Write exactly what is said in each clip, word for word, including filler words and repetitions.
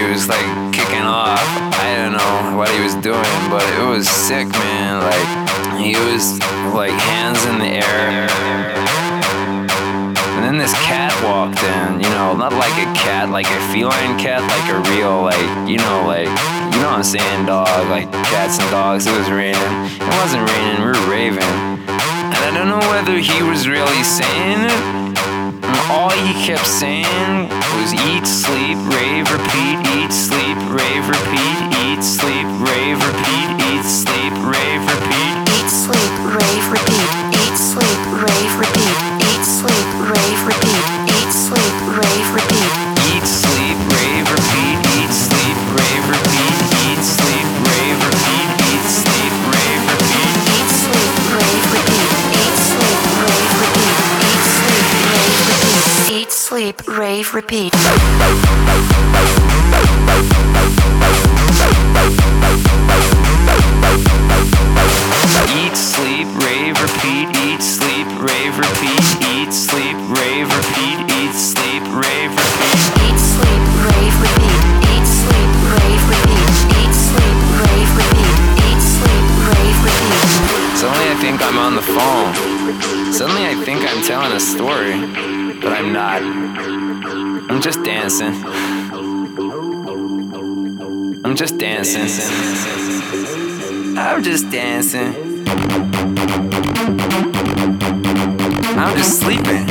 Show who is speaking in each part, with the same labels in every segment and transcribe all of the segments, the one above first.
Speaker 1: was like kicking off. I don't know what he was doing, but it was sick, man. Like, he was like hands in the air. And then this cat walked in, you know, not like a cat, like a feline cat, like a real, like, you know, like, you know what I'm saying, dog, like cats and dogs. It was raining. It wasn't raining, we were raving. And I don't know whether he was really saying it. All he kept saying was eat, sleep, rave, repeat, eat, sleep, rave, repeat, eat, sleep, rave, repeat, eat, sleep, rave, repeat,
Speaker 2: eat, sleep, rave, repeat, eat, sleep, rave, repeat, eat, sleep, rave, repeat, eat, sleep, rave, repeat,
Speaker 1: eat, sleep, rave, repeat, eat, sleep, rave, repeat, eat, sleep, rave, repeat, eat, sleep, rave, repeat,
Speaker 2: eat, sleep, rave, repeat, eat, sleep, rave, repeat, eat, sleep, rave, repeat.
Speaker 1: Eat, sleep, rave, repeat, eat, sleep, rave, repeat, eat, sleep, rave, repeat, eat, sleep, rave, repeat.
Speaker 2: Eat, sleep, rave, repeat, eat, sleep, rave, repeat, eat, sleep, rave, repeat, eat, sleep, rave, repeat.
Speaker 1: Suddenly I think I'm on the phone. Suddenly I think I'm telling a story, but I'm not. I'm just dancing. I'm just dancing. I'm just dancing. I'm just sleeping.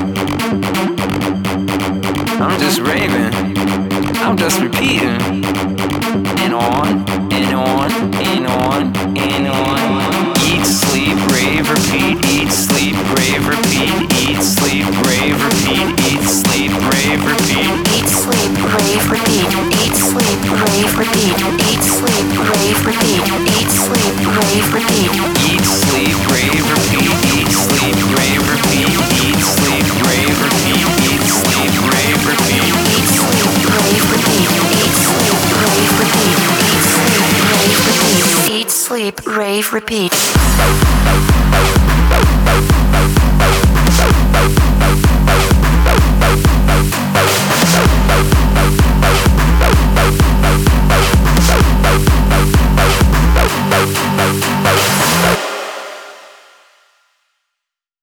Speaker 1: I'm just raving. I'm just repeating. And on, and on, and on, and on. Eat, sleep, rave, repeat. Eat, sleep, rave, repeat. Eat, sleep, rave, repeat. Eat, sleep, rave, repeat.
Speaker 2: Eat, sleep, rave, repeat. Eat, sleep, rave, repeat. Eat, sleep, rave, repeat. Eat, sleep, rave, repeat.
Speaker 1: Eat, sleep, rave, repeat. Eat, sleep, rave, repeat. Eat, sleep, rave, repeat. Eat, sleep, rave, repeat.
Speaker 2: Eat, sleep, rave, repeat. Eat, sleep, rave, repeat. Eat, sleep, rave, repeat. Eat, sleep, rave, repeat.